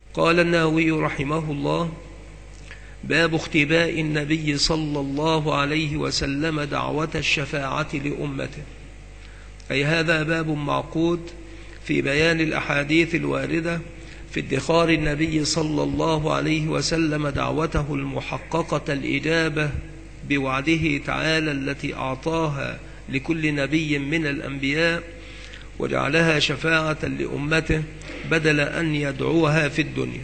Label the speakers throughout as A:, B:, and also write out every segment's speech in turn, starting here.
A: قال النووي رحمه الله: باب اختباء النبي صلى الله عليه وسلم دعوة الشفاعة لأمته. أي هذا باب معقود في بيان الأحاديث الواردة في ادخار النبي صلى الله عليه وسلم دعوته المحققة الإجابة بوعده تعالى التي أعطاها لكل نبي من الأنبياء، وجعلها شفاعة لأمته بدل أن يدعوها في الدنيا.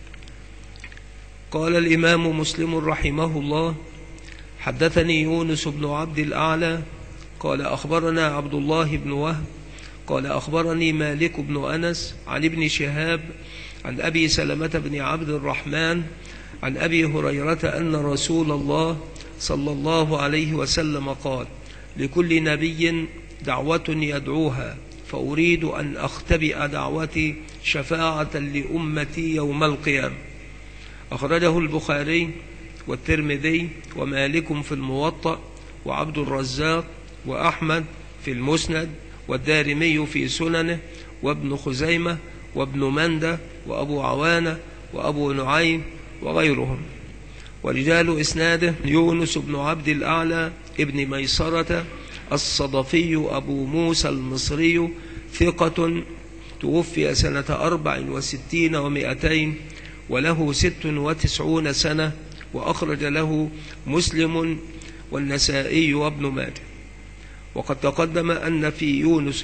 A: قال الإمام مسلم رحمه الله: حدثني يونس بن عبد الأعلى قال أخبرنا عبد الله بن وهب قال أخبرني مالك بن أنس عن ابن شهاب عن أبي سلمة بن عبد الرحمن عن أبي هريرة أن رسول الله صلى الله عليه وسلم قال: لكل نبي دعوة يدعوها، فأريد أن أختبئ دعوتي شفاعة لأمتي يوم القيامة. أخرجه البخاري والترمذي ومالك في الموطأ وعبد الرزاق وأحمد في المسند والدارمي في سننه وابن خزيمة وابن مندة وأبو عوانة وأبو نعيم وغيرهم. ورجال إسناده: يونس بن عبد الأعلى ابن ميسرة الصدفي أبو موسى المصري، ثقة، توفي سنة 64 و200 وله 96 سنة، وأخرج له مسلم والنسائي وابن ماجه. وقد تقدم أن في يونس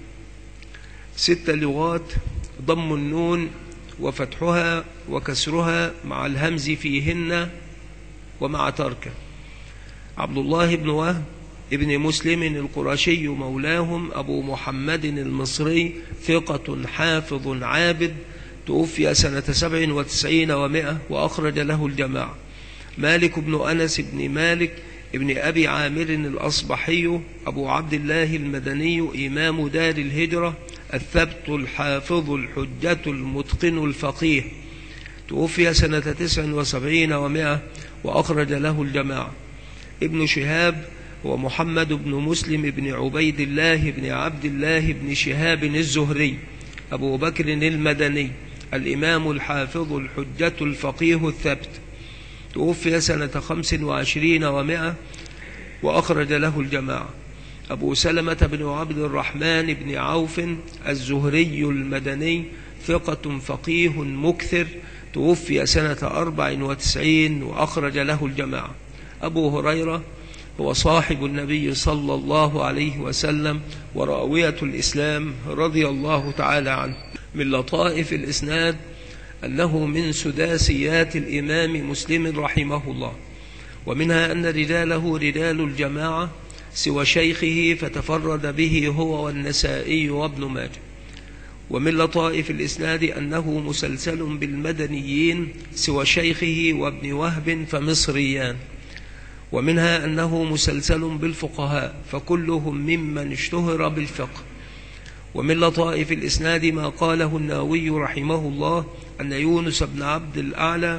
A: 6 لغات: ضم النون وفتحها وكسرها مع الهمز فيهن ومع تركه. عبد الله بن وهب ابن مسلم القرشي مولاهم أبو محمد المصري، ثقة حافظ عابد، توفي سنة 97 و100 وأخرج له الجماعة. مالك بن أنس بن مالك ابن أبي عامر الأصبحي أبو عبد الله المدني، إمام دار الهجرة، الثبت الحافظ الحجة المتقن الفقيه، توفي سنة 79 و100 وأخرج له الجماعة. ابن شهاب هو محمد بن مسلم بن عبيد الله بن عبد الله بن شهاب الزهري، أبو بكر المدني، الإمام الحافظ الحجة الفقيه الثبت، توفي سنة 25 و100 وأخرج له الجماعة. أبو سلمة بن عبد الرحمن بن عوف الزهري المدني، ثقة فقيه مكثر، توفي سنة 94 وأخرج له الجماعة. أبو هريرة هو صاحب النبي صلى الله عليه وسلم وراوية الإسلام رضي الله تعالى عنه. من لطائف الإسناد أنه من سداسيات الإمام مسلم رحمه الله، ومنها أن رجاله رجال الجماعة سوى شيخه فتفرد به هو والنسائي وابن ماجه. ومن لطائف الإسناد أنه مسلسل بالمدنيين سوى شيخه وابن وهب فمصريان. ومنها أنه مسلسل بالفقهاء فكلهم ممن اشتهر بالفقه. ومن لطائف الإسناد ما قاله النووي رحمه الله أن يونس بن عبد الأعلى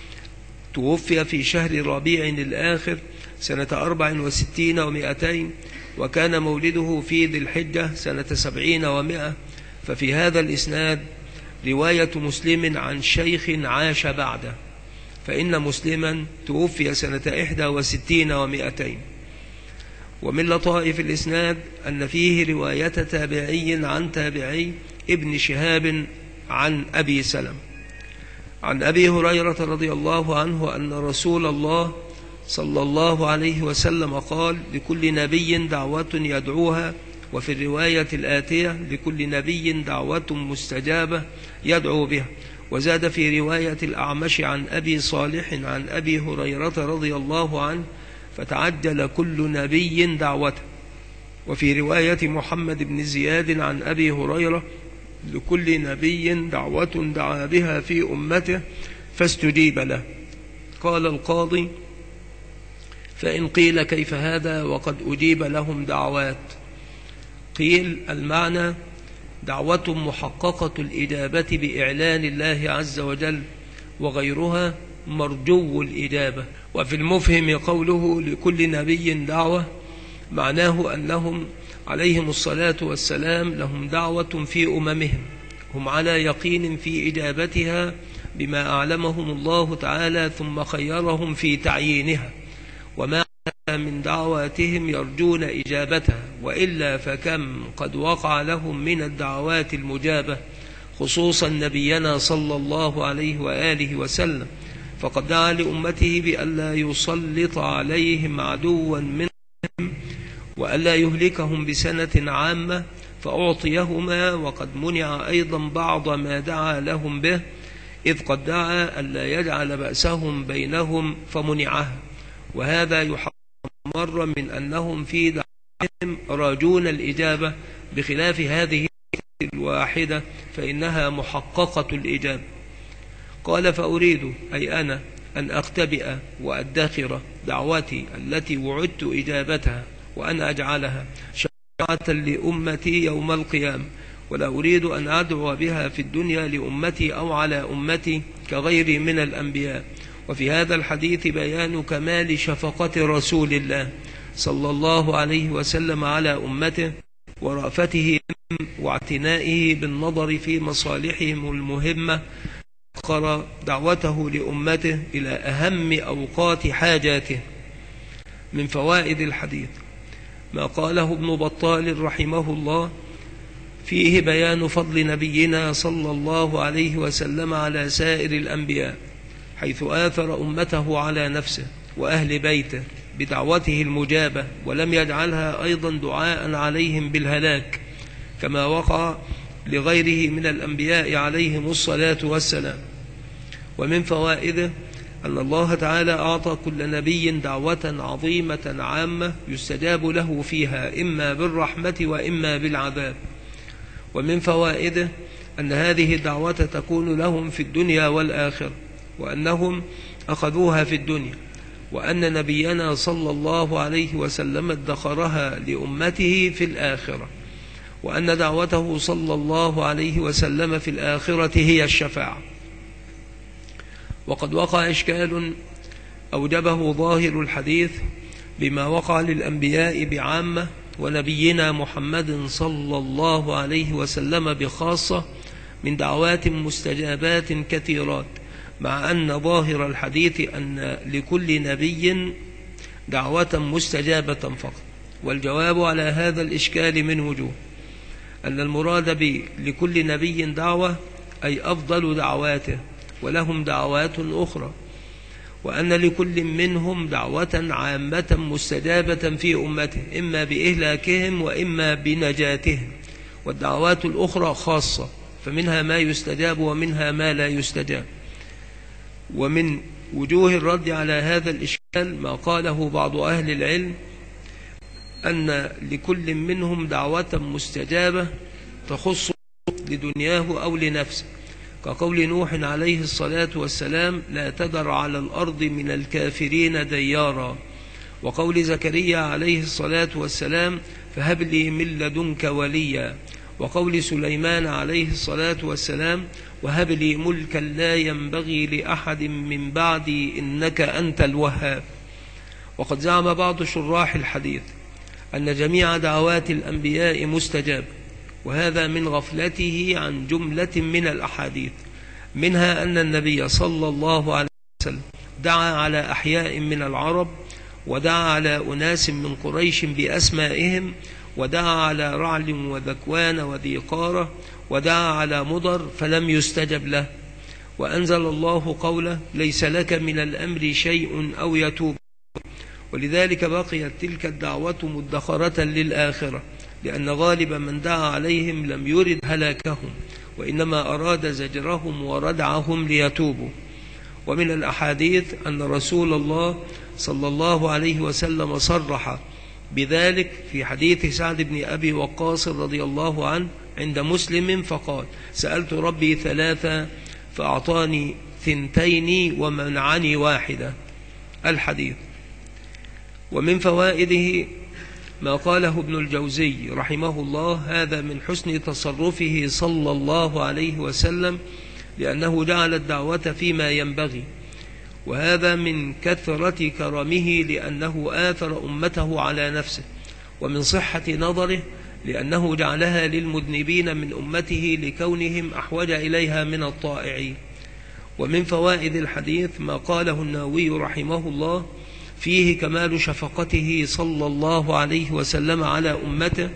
A: توفي في شهر ربيع الآخر سنة 64 و200، وكان مولده في ذي الحجة سنة 70 و100. ففي هذا الإسناد رواية مسلم عن شيخ عاش بعده، فإن مسلما توفي سنة 61 و200. ومن لطائف الإسناد أن فيه رواية تابعي عن تابعي ابن شهاب عن أبي سلم عن أبي هريرة رضي الله عنه أن رسول الله صلى الله عليه وسلم قال: لكل نبي دعوة يدعوها. وفي الرواية الآتية: لكل نبي دعوة مستجابة يدعو بها. وزاد في رواية الأعمش عن أبي صالح عن أبي هريرة رضي الله عنه: فتعجل كل نبي دعوته. وفي رواية محمد بن زياد عن أبي هريرة: لكل نبي دعوة دعا بها في أمته فاستجيب له. قال القاضي: فإن قيل كيف هذا وقد أجيب لهم دعوات؟ قيل: المعنى دعوة محققة الإجابة بإعلان الله عز وجل، وغيرها مرجو الإجابة. وفي المفهم قوله لكل نبي دعوة معناه أنهم عليهم الصلاة والسلام لهم دعوة في أممهم، هم على يقين في إجابتها بما أعلمهم الله تعالى ثم خيرهم في تعيينها، وما من دعواتهم يرجون إجابتها، وإلا فكم قد وقع لهم من الدعوات المجابة، خصوصا نبينا صلى الله عليه وآله وسلم، فقد دعا لأمته بألا يسلط عليهم عدوا منهم وألا يهلكهم بسنة عامة، فأعطيهما، وقد منع أيضا بعض ما دعا لهم به، إذ قد دعا ألا يجعل بأسهم بينهم فمنعها، وهذا يحمر من أنهم في دعوهم راجون الإجابة، بخلاف هذه الواحدة فإنها محققة الإجابة. قال: فأريد أي أنا أن أختبئ وأدخر دعوتي التي وعدت إجابتها، وأن أجعلها شفاعة لأمتي يوم القيامة، ولا أريد أن أدعو بها في الدنيا لأمتي أو على أمتي كغيري من الأنبياء. وفي هذا الحديث بيان كمال شفقة رسول الله صلى الله عليه وسلم على أمته، ورأفته واعتنائه بالنظر في مصالحهم المهمة، أخر دعوته لأمته إلى أهم أوقات حاجاته. من فوائد الحديث ما قاله ابن بطال رحمه الله فيه بيان فضل نبينا صلى الله عليه وسلم على سائر الأنبياء، حيث آثر أمته على نفسه وأهل بيته بدعوته المجابة، ولم يجعلها أيضا دعاء عليهم بالهلاك كما وقع لغيره من الأنبياء عليهم الصلاة والسلام. ومن فوائده أن الله تعالى أعطى كل نبي دعوة عظيمة عامة يستجاب له فيها إما بالرحمة وإما بالعذاب. ومن فوائده أن هذه الدعوة تكون لهم في الدنيا والآخرة، وأنهم أخذوها في الدنيا، وأن نبينا صلى الله عليه وسلم ادخرها لأمته في الآخرة، وأن دعوته صلى الله عليه وسلم في الآخرة هي الشفاعة. وقد وقع إشكال أوجبه ظاهر الحديث بما وقع للأنبياء بعامة، ونبينا محمد صلى الله عليه وسلم بخاصة، من دعوات مستجابات كثيرات، مع أن ظاهر الحديث أن لكل نبي دعوة مستجابة فقط. والجواب على هذا الإشكال من وجوه: أن المراد لكل نبي دعوة أي أفضل دعواته، ولهم دعوات أخرى، وأن لكل منهم دعوة عامة مستجابة في أمته، إما بإهلاكهم وإما بنجاتهم، والدعوات الأخرى خاصة، فمنها ما يستجاب ومنها ما لا يستجاب. ومن وجوه الرد على هذا الإشكال ما قاله بعض أهل العلم أن لكل منهم دعوة مستجابة تخص لدنياه أو لنفسه، كقول نوح عليه الصلاة والسلام: لا تذر على الأرض من الكافرين ديارا، وقول زكريا عليه الصلاة والسلام: فهب لي من لدنك وليا، وقول سليمان عليه الصلاة والسلام: وهب لي ملكا لا ينبغي لأحد من بعدي إنك أنت الوهاب. وقد زعم بعض شراح الحديث أن جميع دعوات الأنبياء مستجاب، وهذا من غفلته عن جملة من الأحاديث، منها أن النبي صلى الله عليه وسلم دعا على أحياء من العرب، ودعا على أناس من قريش بأسمائهم، ودعا على رعل وذكوان وذي قارة، ودعا على مضر فلم يستجب له، وأنزل الله قوله: ليس لك من الأمر شيء أو يتوب. ولذلك بقيت تلك الدعوة مدخرة للآخرة، لأن غالب من دعا عليهم لم يرد هلاكهم، وإنما أراد زجرهم وردعهم ليتوبوا. ومن الأحاديث أن رسول الله صلى الله عليه وسلم صرح بذلك في حديث سعد بن أبي وقاص رضي الله عنه عند مسلم، فقال: سألت ربي ثلاثة فأعطاني 2 ومنعني 1. الحديث. ومن فوائده ما قاله ابن الجوزي رحمه الله: هذا من حسن تصرفه صلى الله عليه وسلم، لأنه جعل الدعوة فيما ينبغي، وهذا من كثرة كرمه لأنه آثر أمته على نفسه، ومن صحة نظره لأنه جعلها للمذنبين من أمته لكونهم أحوج إليها من الطائعين. ومن فوائد الحديث ما قاله النووي رحمه الله فيه كمال شفقته صلى الله عليه وسلم على أمته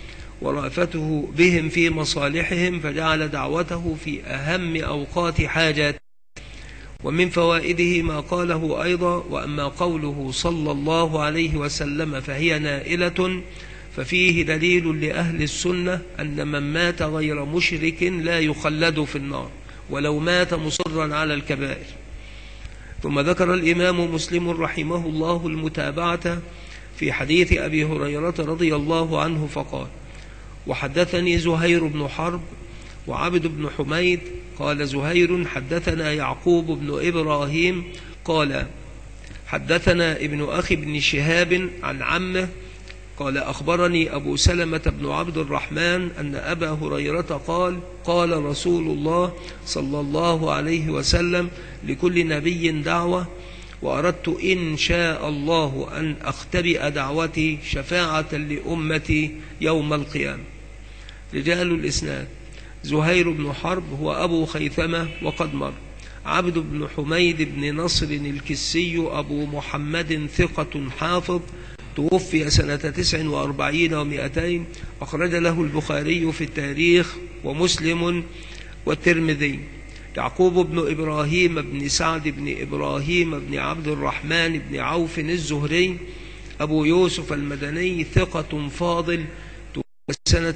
A: ورأفته بهم في مصالحهم، فجعل دعوته في أهم أوقات حاجات. ومن فوائده ما قاله أيضا: وأما قوله صلى الله عليه وسلم فهي نائلة، ففيه دليل لأهل السنة أن من مات غير مشرك لا يخلد في النار ولو مات مصرا على الكبائر. ثم ذكر الإمام مسلم رحمه الله المتابعة في حديث أبي هريرة رضي الله عنه فقال: وحدثني زهير بن حرب وعبد بن حميد قال زهير: حدثنا يعقوب بن إبراهيم قال: حدثنا ابن أخي بن شهاب عن عمه قال: أخبرني أبو سلمة بن عبد الرحمن أن أبا هريرة قال: قال رسول الله صلى الله عليه وسلم: لكل نبي دعوة، وأردت إن شاء الله أن أختبئ دعوتي شفاعة لأمتي يوم القيامة. رجال الإسناد: زهير بن حرب هو أبو خيثمة وقد مر. عبد بن حميد بن نصر الكسي أبو محمد ثقة حافظ، توفي سنة 49 و200، أخرج له البخاري في التاريخ ومسلم والترمذي. يعقوب بن إبراهيم بن سعد بن إبراهيم بن عبد الرحمن بن عوف الزهري أبو يوسف المدني ثقة فاضل، توفي سنة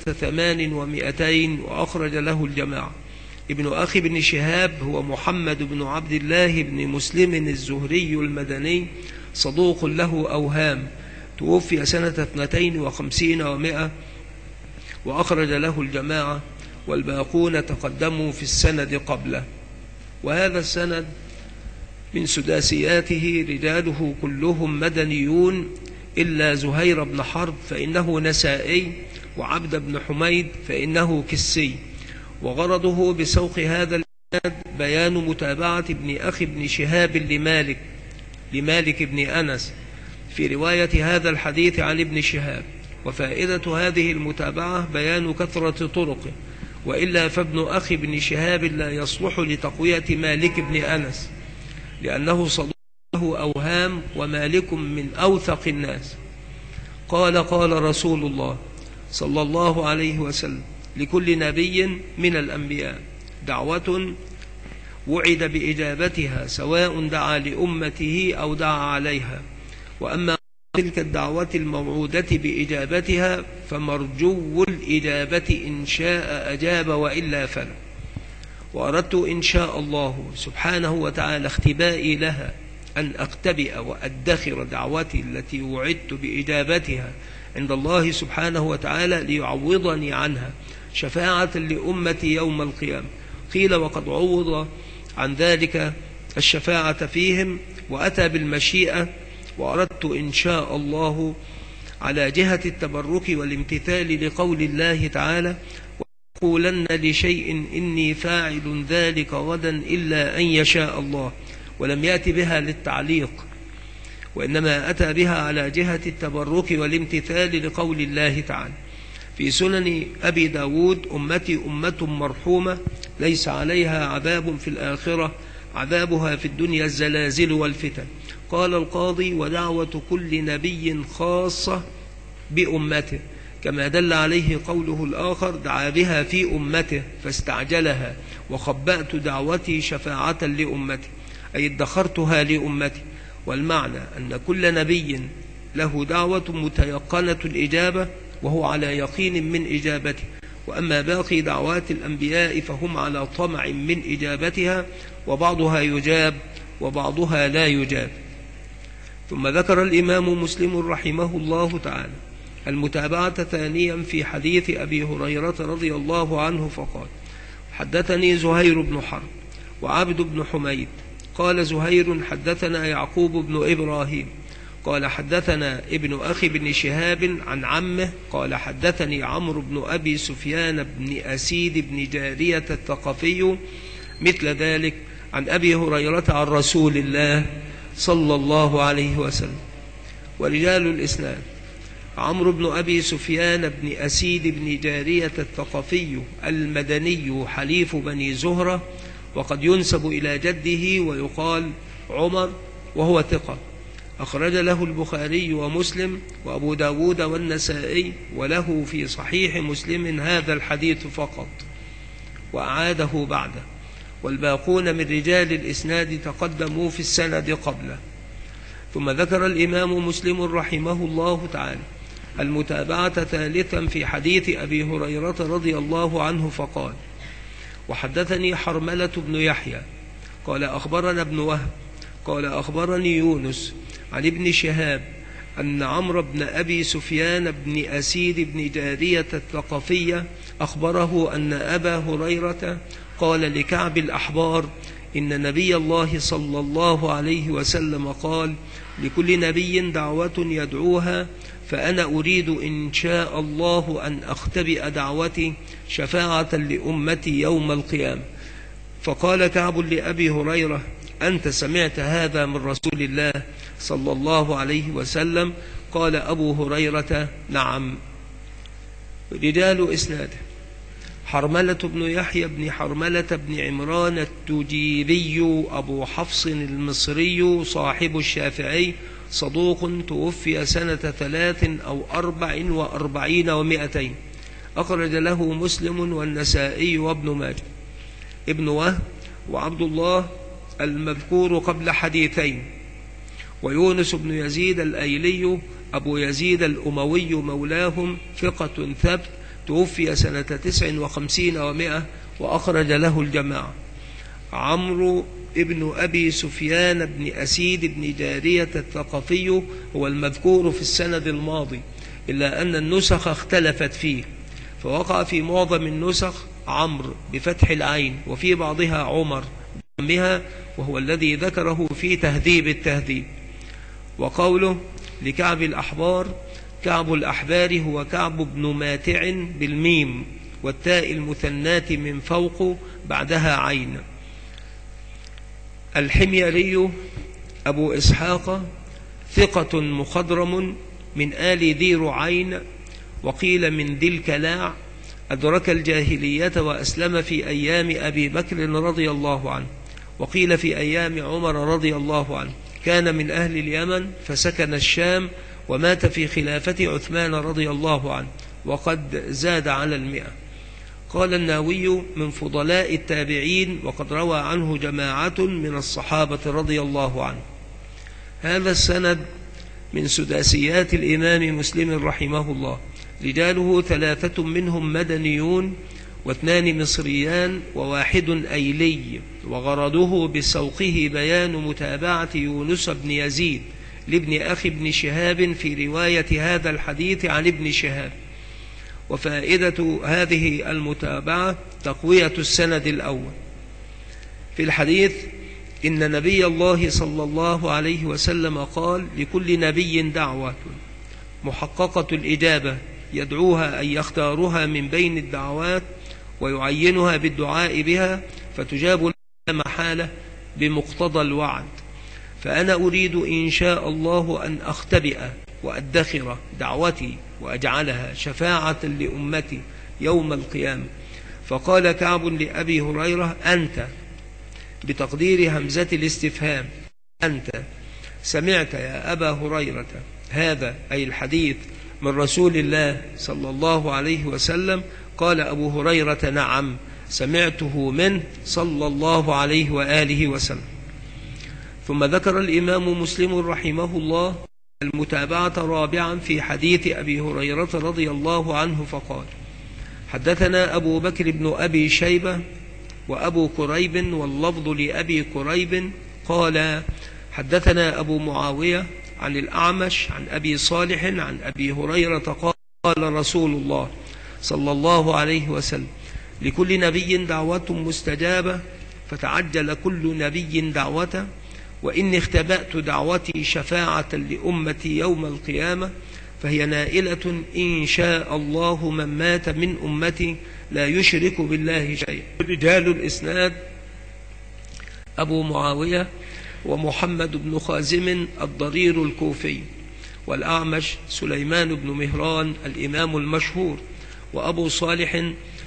A: 800 وأخرج له الجماعة. ابن أخي بن شهاب هو محمد بن عبد الله بن مسلم الزهري المدني، صدوق له أوهام، توفي سنة 52 و100 وأخرج له الجماعة، والباقون تقدموا في السند قبله. وهذا السند من سداسياته رجاله كلهم مدنيون إلا زهير بن حرب فإنه نسائي، وعبد بن حميد فإنه كسي. وغرضه بسوق هذا الإسناد بيان متابعة ابن أخي بن شهاب لمالك بن أنس في رواية هذا الحديث عن ابن شهاب. وفائدة هذه المتابعة بيان كثرة طرقه، وإلا فابن أخي بن شهاب لا يصلح لتقوية مالك بن أنس، لأنه صدوق له أوهام، ومالك من أوثق الناس. قال رسول الله صلى الله عليه وسلم: لكل نبي من الأنبياء دعوة وعد بإجابتها، سواء دعا لأمته أو دعا عليها. وأما تلك الدعوة الموعودة بإجابتها فمرجو الإجابة، إن شاء أجاب وإلا فلا. وأردت إن شاء الله سبحانه وتعالى اختبائي لها أن أختبئ وأدخر دعوتي التي وعدت بإجابتها عند الله سبحانه وتعالى ليعوضني عنها شفاعة لأمتي يوم القيامة. قيل: وقد عوض عن ذلك الشفاعة فيهم، وأتى بالمشيئة. وأردت إن شاء الله على جهة التبرك والامتثال لقول الله تعالى: وقولن لشيء إني فاعل ذلك غدا إلا أن يشاء الله، ولم يأتي بها للتعليق، وإنما أتى بها على جهة التبرك والامتثال لقول الله تعالى. في سنن أبي داود: أمتي أمة مرحومة ليس عليها عذاب في الآخرة، عذابها في الدنيا الزلازل والفتن. قال القاضي: ودعوة كل نبي خاصة بأمته، كما دل عليه قوله الآخر: دعا بها في أمته فاستعجلها، وخبأت دعوتي شفاعة لأمتي، أي ادخرتها لأمتي. والمعنى أن كل نبي له دعوة متيقنة الإجابة، وهو على يقين من إجابته. وأما باقي دعوات الأنبياء فهم على طمع من إجابتها، وبعضها يجاب وبعضها لا يجاب. ثم ذكر الإمام مسلم رحمه الله تعالى المتابعة ثانيا في حديث أبي هريرة رضي الله عنه فقال: حدثني زهير بن حرب وعبد بن حميد قال زهير: حدثنا يعقوب بن إبراهيم قال: حدثنا ابن أخي بن شهاب عن عمه قال: حدثني عمرو بن أبي سفيان بن أسيد بن جارية الثقفي مثل ذلك عن أبي هريرة عن رسول الله صلى الله عليه وسلم. ورجال الإسناد: عمرو بن أبي سفيان بن أسيد بن جارية الثقفي المدني حليف بني زهرة، وقد ينسب إلى جده ويقال عمر، وهو ثقة. أخرج له البخاري ومسلم وأبو داود والنسائي، وله في صحيح مسلم هذا الحديث فقط وأعاده بعده، والباقون من رجال الإسناد تقدموا في السند قبله. ثم ذكر الإمام مسلم رحمه الله تعالى المتابعة ثالثا في حديث أبي هريرة رضي الله عنه فقال: وحدثني حرملة بن يحيى قال أخبرنا ابن وهب قال أخبرني يونس عن ابن شهاب أن عمرو بن أبي سفيان بن أسيد بن جارية الثقفية أخبره أن أبا هريرة قال لكعب الأحبار: إن نبي الله صلى الله عليه وسلم قال: لكل نبي دعوة يدعوها، فأنا أريد إن شاء الله أن أختبئ دعوتي شفاعة لأمتي يوم القيامة. فقال كعب لأبي هريرة: أنت سمعت هذا من رسول الله صلى الله عليه وسلم؟ قال أبو هريرة: نعم. رجال إسناده: حرملة بن يحيى بن حرملة بن عمران التجيبي أبو حفص المصري صاحب الشافعي، صدوق، توفي سنة 43 أو 44 و200، أخرج له مسلم والنسائي وابن ماجه. ابن وهب وعبد الله المذكور قبل حديثين، ويونس بن يزيد الأيلي أبو يزيد الأموي مولاهم، ثقة ثبت، توفي سنة 59 و100، وأخرج له الجماعة. عمرو ابن أبي سفيان بن أسيد بن جارية الثقفي هو المذكور في السند الماضي، إلا أن النسخ اختلفت فيه، فوقع في معظم النسخ عمرو بفتح العين، وفي بعضها عمر بضمها، وهو الذي ذكره في تهذيب التهذيب. وقوله لكعب الأحبار: كعب الأحبار هو كعب بن ماتع بالميم والتاء المثنات من فوق بعدها عين. الحميري أبو إسحاق ثقة مخضرم من آل ذي رعين، وقيل من ذي الكلاع، أدرك الجاهلية وأسلم في أيام أبي بكر رضي الله عنه، وقيل في أيام عمر رضي الله عنه. كان من أهل اليمن فسكن الشام، ومات في خلافة عثمان رضي الله عنه، وقد زاد على 100. قال النووي: من فضلاء التابعين، وقد روى عنه جماعة من الصحابة رضي الله عنه. هذا السند من سداسيات الإمام مسلم رحمه الله، رجاله 3 منهم مدنيون، و2 مصريان، و1 أيلي، وغرضه بسوقه بيان متابعة يونس بن يزيد لابن أخي ابن شهاب في رواية هذا الحديث عن ابن شهاب. وفائدة هذه المتابعة تقوية السند الأول. في الحديث: إن نبي الله صلى الله عليه وسلم قال: لكل نبي دعوة محققة الإجابة يدعوها أن يختارها من بين الدعوات ويعينها بالدعاء بها، فتجاب لا محالة بمقتضى الوعد. فأنا أريد إن شاء الله أن أختبئ وأدخر دعوتي وأجعلها شفاعة لأمتي يوم القيامة. فقال كعب لأبي هريرة: أنت، بتقدير همزة الاستفهام، أنت سمعت يا أبا هريرة هذا، أي الحديث، من رسول الله صلى الله عليه وسلم؟ قال أبو هريرة: نعم، سمعته منه صلى الله عليه وآله وسلم. ثم ذكر الإمام مسلم رحمه الله المتابعة رابعا في حديث أبي هريرة رضي الله عنه فقال: حدثنا أبو بكر بن أبي شيبة وأبو كريب، واللفظ لأبي كريب، قال: حدثنا أبو معاوية عن الأعمش عن أبي صالح عن أبي هريرة قال رسول الله صلى الله عليه وسلم: لكل نبي دعوة مستجابة، فتعجل كل نبي دعوته، وإني اختبأت دعوتي شفاعة لأمتي يوم القيامة، فهي نائلة إن شاء الله من مات من أمتي لا يشرك بالله شيئا. رجال الإسناد: أبو معاوية ومحمد بن خازم الضرير الكوفي، والأعمش سليمان بن مهران الإمام المشهور، وأبو صالح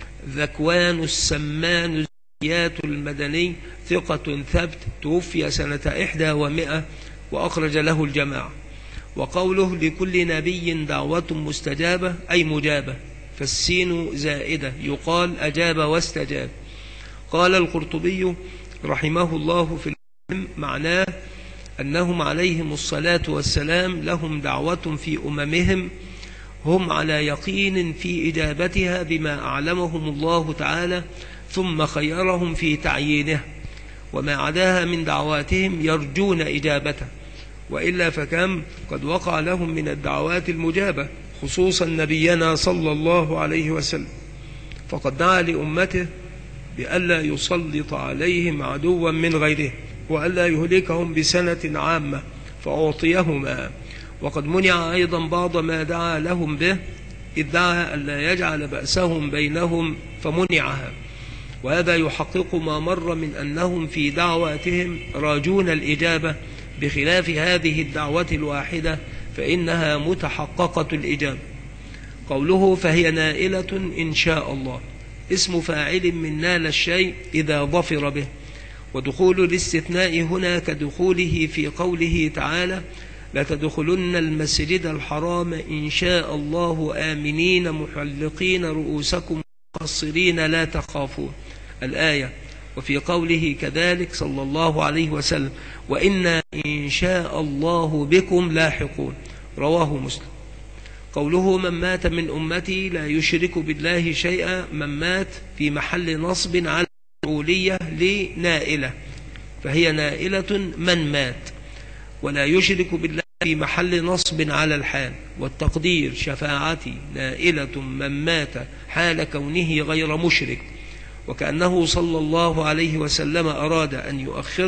A: ذكوان السمان الزيات المدني ثقة ثبت توفي سنة 100 وأخرج له الجماعة. وقوله لكل نبي دعوة مستجابة أي مجابة، فالسين زائدة يقال أجاب واستجاب. قال القرطبي رحمه الله في العلم معناه أنهم عليهم الصلاة والسلام لهم دعوة في أممهم هم على يقين في إجابتها بما أعلمهم الله تعالى، ثم خيرهم في تعيينه، وما عداها من دعواتهم يرجون إجابته، وإلا فكم قد وقع لهم من الدعوات المجابة، خصوصا نبينا صلى الله عليه وسلم، فقد دعا لأمته بألا يسلط عليهم عدوا من غيره، وألا يهلكهم بسنة عامة فأعطيهما. وقد منع أيضا بعض ما دعا لهم به، إذ دعا ألا يجعل بأسهم بينهم فمنعها، وهذا يحقق ما مر من أنهم في دعواتهم راجون الإجابة، بخلاف هذه الدعوة الواحدة فإنها متحققة الإجابة. قوله فهي نائلة إن شاء الله اسم فاعل من نال الشيء إذا ظفر به، ودخول الاستثناء هنا كدخوله في قوله تعالى لتدخلن المسجد الحرام إن شاء الله آمنين محلقين رؤوسكم مقصرين لا تخافون الآية. وفي قوله كذلك صلى الله عليه وسلم وإنا إن شاء الله بكم لاحقون، رواه مسلم. قوله من مات من أمتي لا يشرك بالله شيئا، من مات في محل نصب على المفعولية لنائلة، فهي نائلة من مات، ولا يشرك بالله في محل نصب على الحال، والتقدير شفاعتي نائلة من مات حال كونه غير مشرك، وكأنه صلى الله عليه وسلم أراد أن يؤخر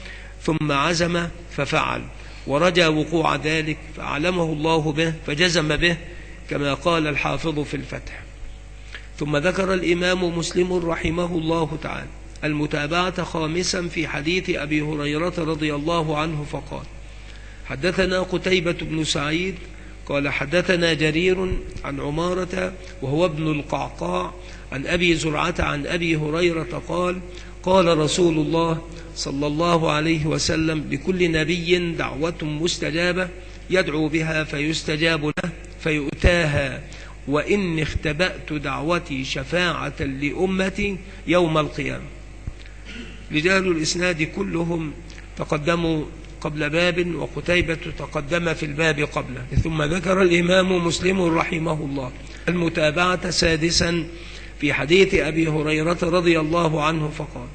A: ثم عزم ففعل، ورجى وقوع ذلك فأعلمه الله به فجزم به، كما قال الحافظ في الفتح. ثم ذكر الإمام مسلم رحمه الله تعالى المتابعة خامسا في حديث أبي هريرة رضي الله عنه فقال حدثنا قتيبة بن سعيد قال حدثنا جرير عن عمارة وهو ابن القعقاع عن أبي زرعة عن أبي هريرة قال قال رسول الله صلى الله عليه وسلم لكل نبي دعوة مستجابة يدعو بها فيستجاب له فيؤتاها، وإن اختبأت دعوتي شفاعة لأمتي يوم القيامة. رجال الإسناد كلهم تقدموا قبل باب، وقتيبة تقدم في الباب قبله. ثم ذكر الإمام مسلم رحمه الله المتابعة سادسا في حديث أبي هريرة رضي الله عنه فقال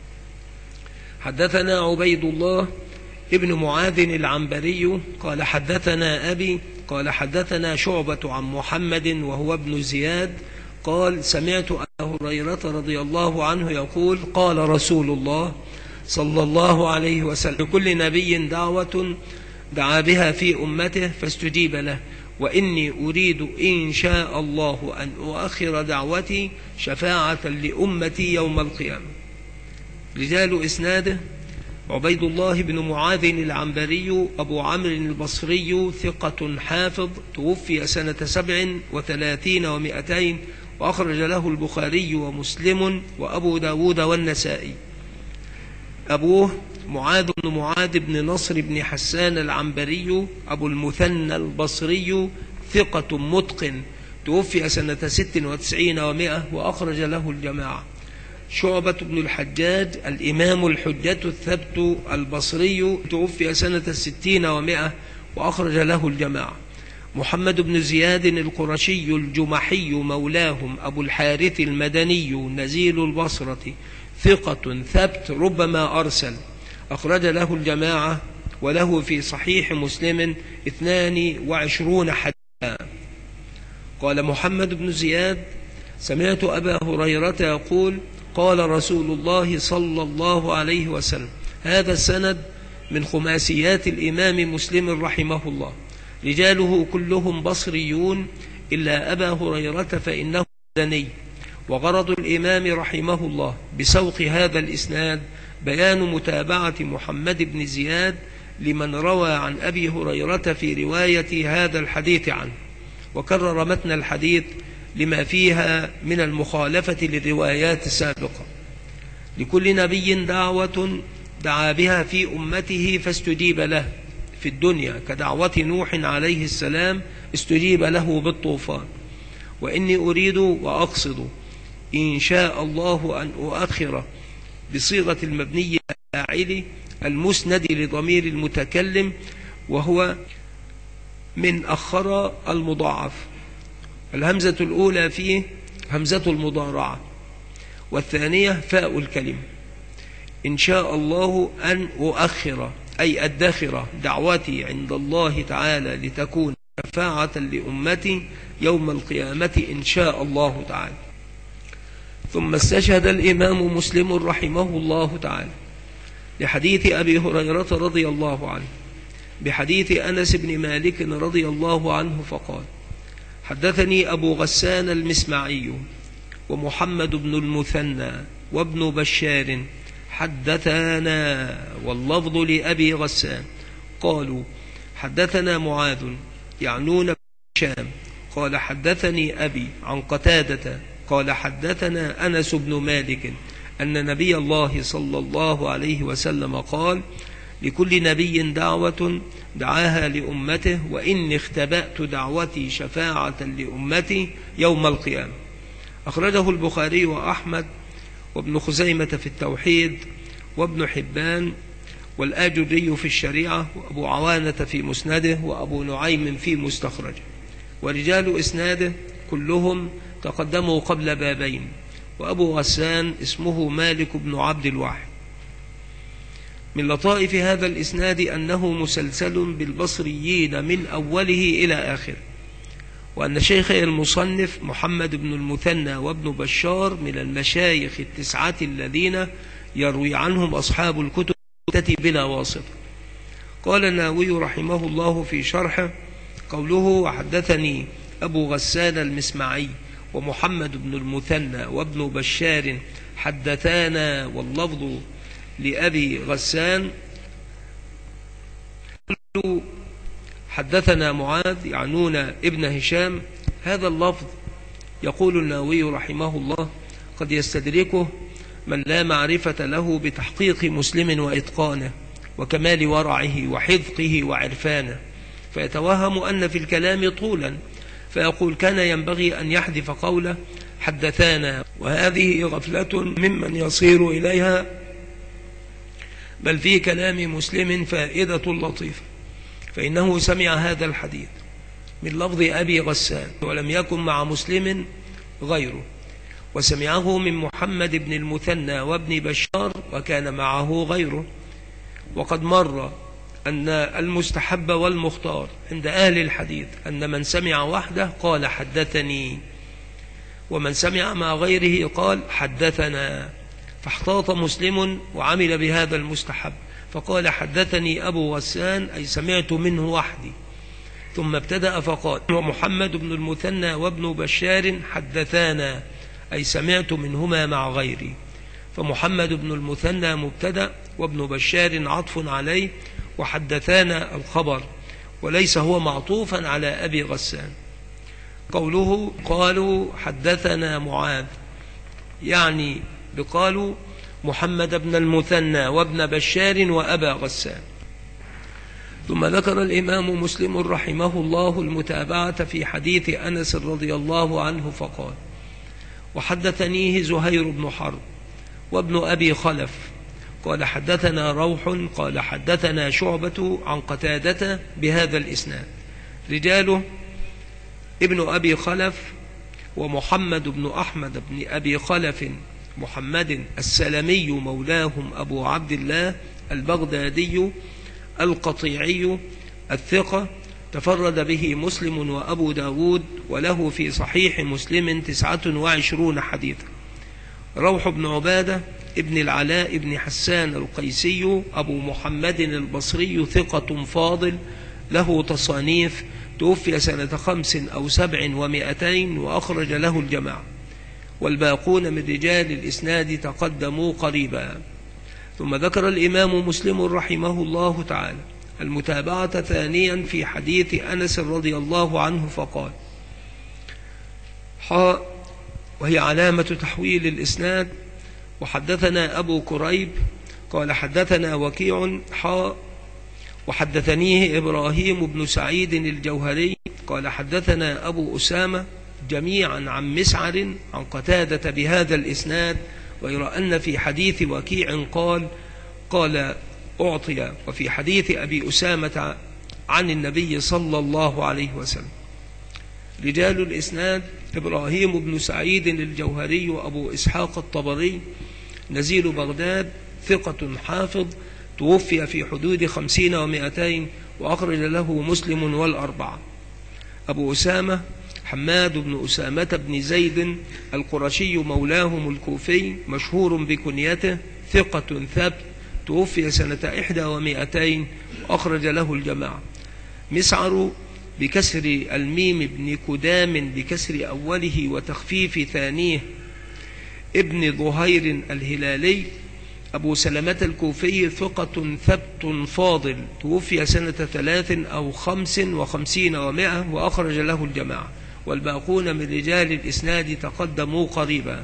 A: حدثنا عبيد الله ابن معاذ العنبري قال حدثنا أبي قال حدثنا شعبة عن محمد وهو ابن زياد قال سمعت أبا هريرة رضي الله عنه يقول قال رسول الله صلى الله عليه وسلم لكل نبي دعوة دعا بها في أمته فاستجيب له، وإني أريد إن شاء الله أن أؤخر دعوتي شفاعة لأمتي يوم القيامة. رجال إسناده عبيد الله بن معاذ العنبري أبو عمرو البصري ثقة حافظ توفي سنة 37 و200 وأخرج له البخاري ومسلم وأبو داود والنسائي. أبوه معاذ بن معاذ بن نصر بن حسان العنبري أبو المثنى البصري ثقة متقن توفي سنة 96 و100 وأخرج له الجماعة. شعبة بن الحجاج الإمام الحجة الثبت البصري توفي سنة 60 و100 وأخرج له الجماعة. محمد بن زياد القرشي الجمحي مولاهم أبو الحارث المدني نزيل البصرة ثقة ثبت ربما أرسل، أخرج له الجماعة، وله في صحيح مسلم 22 حديثا. قال محمد بن زياد سمعت أبا هريرة يقول قال رسول الله صلى الله عليه وسلم. هذا السند من خماسيات الإمام مسلم رحمه الله، رجاله كلهم بصريون إلا أبا هريرة فإنه مدني. وغرض الإمام رحمه الله بسوق هذا الإسناد بيان متابعة محمد بن زياد لمن روى عن أبي هريرة في رواية هذا الحديث عنه، وكرر متن الحديث لما فيها من المخالفة للروايات السابقة. لكل نبي دعوة دعا بها في أمته فاستجيب له في الدنيا، كدعوة نوح عليه السلام استجيب له بالطوفان. وإني أريد وأقصد إن شاء الله أن أؤخر بصيغة المبني الفاعل المسند لضمير المتكلم، وهو من أخر المضاعف. الهمزة الأولى فيه همزة المضارعة، والثانية فاء الكلمة. إن شاء الله أن أؤخر أي أدخر دعوتي عند الله تعالى لتكون شفاعة لأمتي يوم القيامة إن شاء الله تعالى. ثم استشهد الإمام مسلم رحمه الله تعالى لحديث أبي هريرة رضي الله عنه بحديث أنس بن مالك رضي الله عنه فقال: حدثني أبو غسان المسمعي ومحمد بن المثنى وابن بشار حدثنا، واللفظ لأبي غسان، قالوا حدثنا معاذ يعنون بن هشام قال حدثني أبي عن قتادة قال حدثنا أنس بن مالك أن نبي الله صلى الله عليه وسلم قال: لكل نبي دعوة دعاها لأمته، وإني اختبأت دعوتي شفاعة لأمتي يوم القيامة. أخرجه البخاري وأحمد وابن خزيمة في التوحيد وابن حبان والآجري في الشريعة وأبو عوانة في مسنده وأبو نعيم في مستخرجه. ورجال إسناده كلهم تقدموا قبل بابين. وأبو غسان اسمه مالك بن عبد الواحد. من لطائف هذا الإسناد أنه مسلسل بالبصريين من أوله إلى آخره، وأن شيخي المصنف محمد بن المثنى وابن بشار من المشايخ التسعة الذين يروي عنهم أصحاب الكتب بلا واسطة. قال النووي رحمه الله في شرحه: قوله وحدثني أبو غسان المسمعي ومحمد بن المثنى وابن بشار حدثانا، واللفظ لأبي غسان، حدثنا معاذ يعنون ابن هشام. هذا اللفظ يقول النووي رحمه الله قد يستدركه من لا معرفة له بتحقيق مسلم وإتقانه وكمال ورعه وحذقه وعرفانه، فيتوهم أن في الكلام طولا، فيقول كان ينبغي أن يحذف قوله حدثانا، وهذه غفلة ممن يصير إليها، بل في كلام مسلم فائدة لطيفة، فإنه سمع هذا الحديث من لفظ أبي غسان ولم يكن مع مسلم غيره، وسمعه من محمد بن المثنى وابن بشار وكان معه غيره. وقد مر أن المستحب والمختار عند أهل الحديث أن من سمع وحده قال حدثني، ومن سمع مع غيره قال حدثنا، فاحتاط مسلم وعمل بهذا المستحب فقال حدثني أبو غسان أي سمعت منه وحدي، ثم ابتدأ فقال ومحمد بن المثنى وابن بشار حدثانا أي سمعت منهما مع غيري، فمحمد بن المثنى مبتدأ وابن بشار عطف عليه، وحدثانا الخبر وليس هو معطوفا على أبي غسان. قوله قالوا حدثنا معاذ يعني بقالوا محمد بن المثنى وابن بشار وأبا غسان. ثم ذكر الإمام مسلم رحمه الله المتابعة في حديث أنس رضي الله عنه فقال: وحدثنيه زهير بن حرب وابن أبي خلف قال حدثنا روح قال حدثنا شعبة عن قتادة بهذا الإسناد. رجاله ابن أبي خلف ومحمد بن أحمد بن أبي خلف محمد السلمي مولاهم أبو عبد الله البغدادي القطيعي الثقة، تفرد به مسلم وأبو داود، وله في صحيح مسلم 29 حديثا. روح بن عبادة ابن العلاء بن حسان القيسي أبو محمد البصري ثقة فاضل له تصانيف، توفي سنة 5 أو 7 و200 وأخرج له الجماعة، والباقون من رجال الإسناد تقدموا قريبا. ثم ذكر الإمام مسلم رحمه الله تعالى المتابعة ثانيا في حديث أنس رضي الله عنه فقال: وهي علامة تحويل الإسناد. وحدثنا أبو كريب قال حدثنا وكيع وحدثنيه إبراهيم بن سعيد الجوهري قال حدثنا أبو أسامة جميعا عن مسعر عن قتادة بهذا الإسناد، غير أن في حديث وكيع قال أعطي، وفي حديث أبي أسامة عن النبي صلى الله عليه وسلم. رجال الإسناد: إبراهيم بن سعيد الجوهري وأبو إسحاق الطبري، نزيل بغداد، ثقة حافظ، توفي في حدود 50 و200، وأخرج له مسلم والأربعة. أبو أسامة حماد بن أسامة بن زيد القرشي مولاهم الكوفي، مشهور بكنيته، ثقة ثبت، توفي سنة 21، وأخرج له الجماعة. مسعر بكسر الميم بن كدام بكسر أوله وتخفيف ثانيه ابن ظهير الهلالي، أبو سلمة الكوفي، ثقة ثبت فاضل، توفي سنة 53 أو 55 و100، وأخرج له الجماعة، والباقون من رجال الإسناد تقدموا قريبا.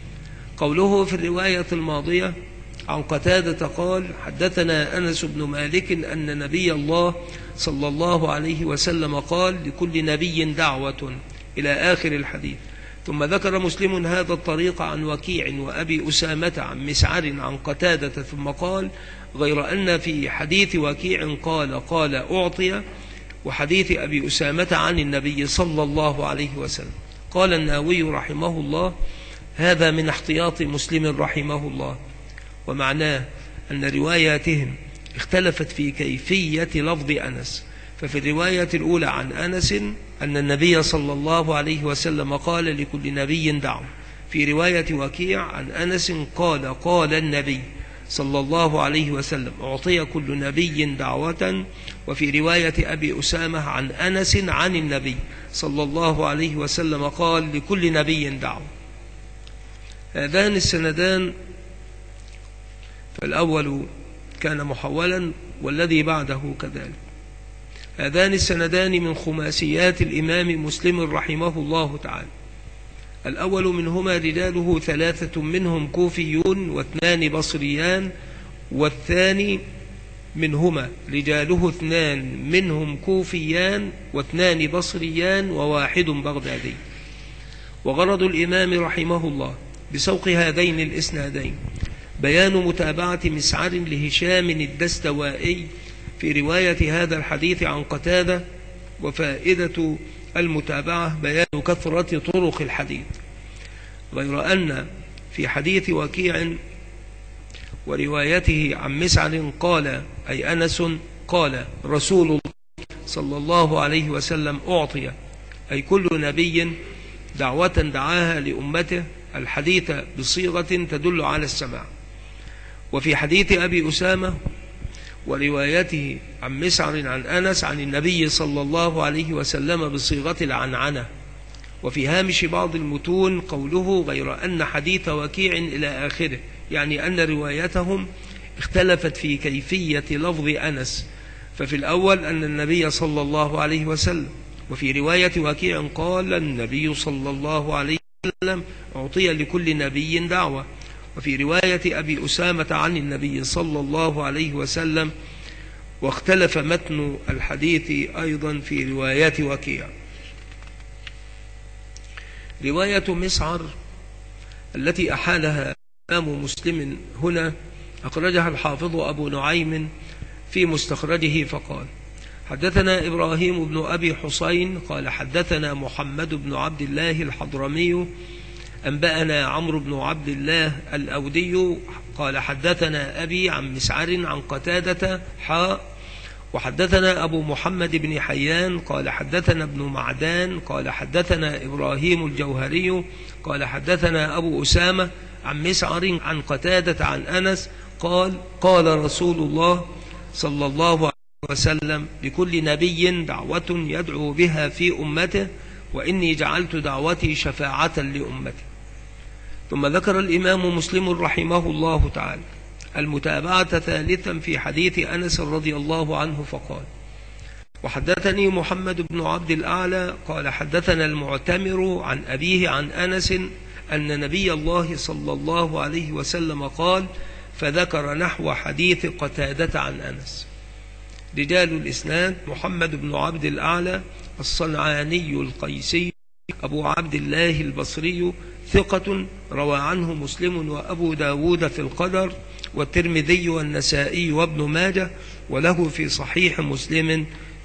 A: قوله في الرواية الماضية عن قتادة قال: حدثنا أنس بن مالك أن نبي الله صلى الله عليه وسلم قال: لكل نبي دعوة، إلى آخر الحديث. ثم ذكر مسلم هذا الطريق عن وكيع وأبي أسامة عن مسعر عن قتادة، ثم قال: غير أن في حديث وكيع قال أعطي، وحديث أبي أسامة عن النبي صلى الله عليه وسلم. قال النووي رحمه الله: هذا من احتياط مسلم رحمه الله، ومعناه أن رواياتهم اختلفت في كيفية لفظ أنس. ففي الرواية الأولى عن أنس أن النبي صلى الله عليه وسلم قال: لكل نبي دعوة. في رواية وكيع عن أنس قال النبي صلى الله عليه وسلم: أعطي كل نبي دعوة. وفي رواية أبي أسامة عن أنس عن النبي صلى الله عليه وسلم قال: لكل نبي دعوة. هذان السندان، فالأول كان محولا والذي بعده كذلك. هذان السندان من خماسيات الإمام مسلم رحمه الله تعالى. الأول منهما رجاله 3 منهم كوفيون و2 بصريان، والثاني منهما رجاله 2 منهم كوفيان و2 بصريان و1 بغدادي. وغرض الإمام رحمه الله بسوق هذين الإسنادين بيان متابعة مسعر لهشام الدستوائي في رواية هذا الحديث عن قتادة، وفائدة المتابعة بيان كثرة طرق الحديث. غير أن في حديث وكيع وروايته عن مسعر قال، أي أنس قال: رسول الله صلى الله عليه وسلم أعطي، أي كل نبي دعوة دعاها لأمته، الحديث بصيغة تدل على السماع. وفي حديث أبي أسامة وروايته عن مسعر عن أنس عن النبي صلى الله عليه وسلم بصيغة العنعنة. وفي هامش بعض المتون قوله: غير أن حديث وكيع إلى آخره، يعني أن روايتهم اختلفت في كيفية لفظ أنس. ففي الأول أن النبي صلى الله عليه وسلم، وفي رواية وكيع قال النبي صلى الله عليه وسلم: أعطي لكل نبي دعوة. وفي رواية أبي أسامة عن النبي صلى الله عليه وسلم. واختلف متن الحديث أيضا في رواية وكيع. رواية مسعر التي أحالها الإمام مسلم هنا أخرجها الحافظ أبو نعيم في مستخرجه فقال: حدثنا إبراهيم بن أبي حسين قال حدثنا محمد بن عبد الله الحضرمي أنبأنا عمرو بن عبد الله الأودي قال حدثنا أبي عن مسعر عن قتادة وحدثنا أبو محمد بن حيان قال حدثنا ابن معدان قال حدثنا إبراهيم الجوهري قال حدثنا أبو أسامة عن مسعر عن قتادة عن أنس قال رسول الله صلى الله عليه وسلم: لكل نبي دعوة يدعو بها في أمته، وإني جعلت دعوتي شفاعة لأمتي. ثم ذكر الإمام مسلم رحمه الله تعالى المتابعة ثالثا في حديث أنس رضي الله عنه فقال: وحدثني محمد بن عبد الأعلى قال حدثنا المعتمر عن أبيه عن أنس أن نبي الله صلى الله عليه وسلم قال، فذكر نحو حديث قتادة عن أنس. رجال الإسناد: محمد بن عبد الأعلى الصنعاني القيسي أبو عبد الله البصري، ثقة، روى عنه مسلم وأبو داود في القدر والترمذي والنسائي وابن ماجه، وله في صحيح مسلم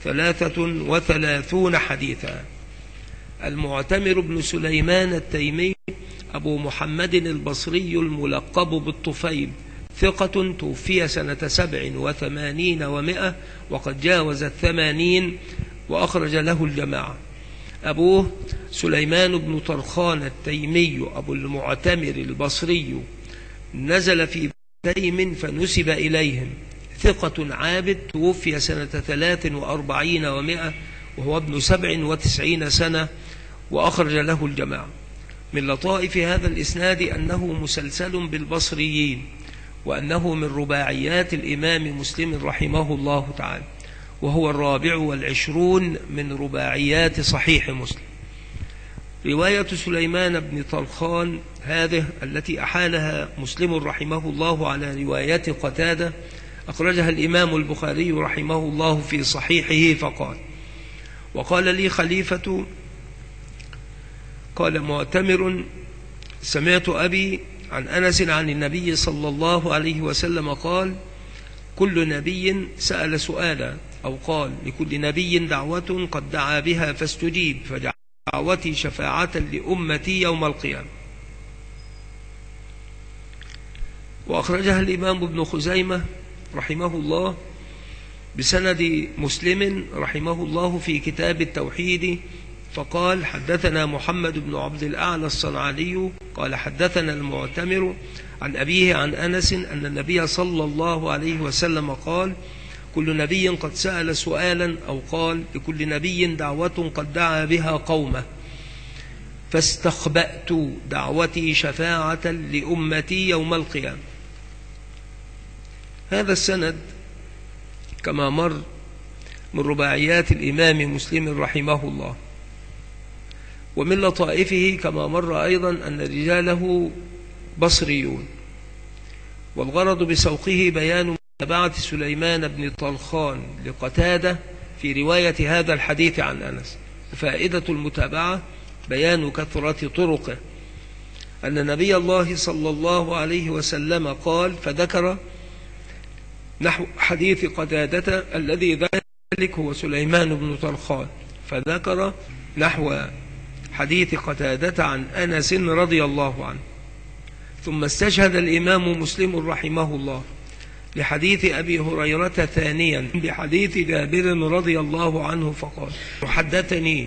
A: 33 حديثا. المعتمر بن سليمان التيمي أبو محمد البصري الملقب بالطفيل، ثقة، توفي سنة 87 و100 وقد جاوز 80 وأخرج له الجماعة. أبوه سليمان بن طرخان التيمي أبو المعتمر البصري، نزل في تيم فنسب إليهم، ثقة عابد، توفي سنة 43 و100 وهو ابن 97 سنة وأخرج له الجماعة. من لطائف هذا الإسناد أنه مسلسل بالبصريين، وأنه من رباعيات الإمام مسلم رحمه الله تعالى، وهو 24 من رباعيات صحيح مسلم. رواية سليمان بن طرخان هذه التي أحالها مسلم رحمه الله على رواية قتادة أخرجها الإمام البخاري رحمه الله في صحيحه فقال: وقال لي خليفة، قال معتمر: سمعت أبي عن أنس عن النبي صلى الله عليه وسلم قال: كل نبي سأل سؤالا، أو قال: لكل نبي دعوة قد دعا بها فاستجيب، فدعوتي شفاعة لأمتي يوم القيامة. وأخرجها الإمام ابن خزيمة رحمه الله بسند مسلم رحمه الله في كتاب التوحيد فقال: حدثنا محمد بن عبد الأعلى الصنعاني قال حدثنا المعتمر عن أبيه عن أنس أن النبي صلى الله عليه وسلم قال: كل نبي قد سأل سؤالا، أو قال: لكل نبي دعوة قد دعا بها قومه، فاستخبأت دعوتي شفاعة لأمتي يوم القيامة. هذا السند كما مر من رباعيات الإمام مسلم رحمه الله. ومن لطائفه كما مر أيضا أن رجاله بصريون، والغرض بسوقه بيان متابعة سليمان بن طرخان لقتادة في رواية هذا الحديث عن أنس. فائدة المتابعة بيان كثرة طرقه، أن نبي الله صلى الله عليه وسلم قال، فذكر نحو حديث قتادة الذي ذلك هو سليمان بن طرخان، فذكر نحو حديث قتادة عن أنس رضي الله عنه. ثم استشهد الإمام مسلم رحمه الله لحديث أبي هريرة ثانيا بحديث جابر رضي الله عنه فقال: وحدثني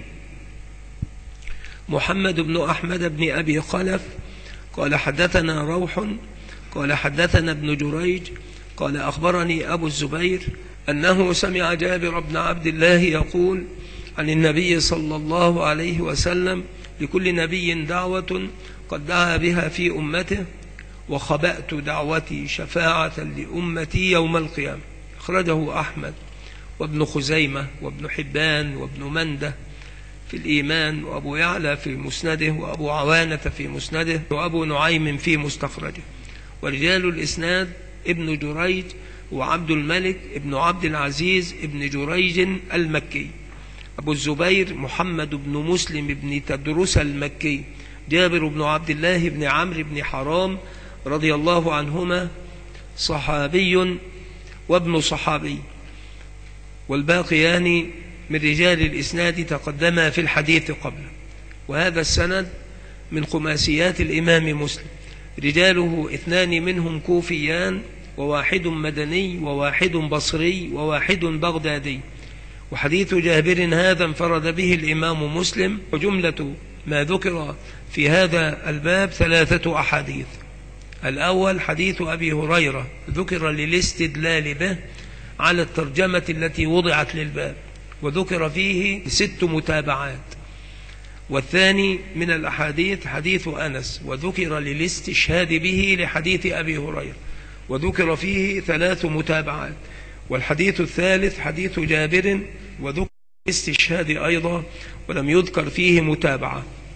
A: محمد بن أحمد بن أبي خلف قال حدثنا روح قال حدثنا ابن جريج قال أخبرني أبو الزبير أنه سمع جابر بن عبد الله يقول عن النبي صلى الله عليه وسلم: لكل نبي دعوة قد دعا بها في أمته، وخبأت دعوتي شفاعة لأمتي يوم القيامة. أخرجه أحمد وابن خزيمة وابن حبان وابن منده في الإيمان، وأبو يعلى في مسنده، وأبو عوانة في مسنده، وأبو نعيم في مستخرجه. ورجال الإسناد: ابن جريج وعبد الملك ابن عبد العزيز ابن جريج المكي، أبو الزبير محمد بن مسلم بن تدرس المكي، جابر بن عبد الله بن عمرو بن حرام رضي الله عنهما، صحابي وابن صحابي. والباقيان من رجال الإسناد تقدما في الحديث قبله. وهذا السند من خماسيات الإمام مسلم، رجاله 2 منهم كوفيان، وواحد مدني، وواحد بصري، وواحد بغدادي. وحديث جابر هذا انفرد به الإمام مسلم. وجملة ما ذكر في هذا الباب 3 أحاديث. الأول حديث أبي هريرة، ذكر للاستدلال به على الترجمة التي وضعت للباب، وذكر فيه 6 متابعات. والثاني من الأحاديث حديث أنس، وذكر للاستشهاد به لحديث أبي هريرة. وذكر فيه 3 متابعات. والحديث الثالث حديث جابر وذكر الاستشهاد أيضا ولم يذكر فيه متابعة.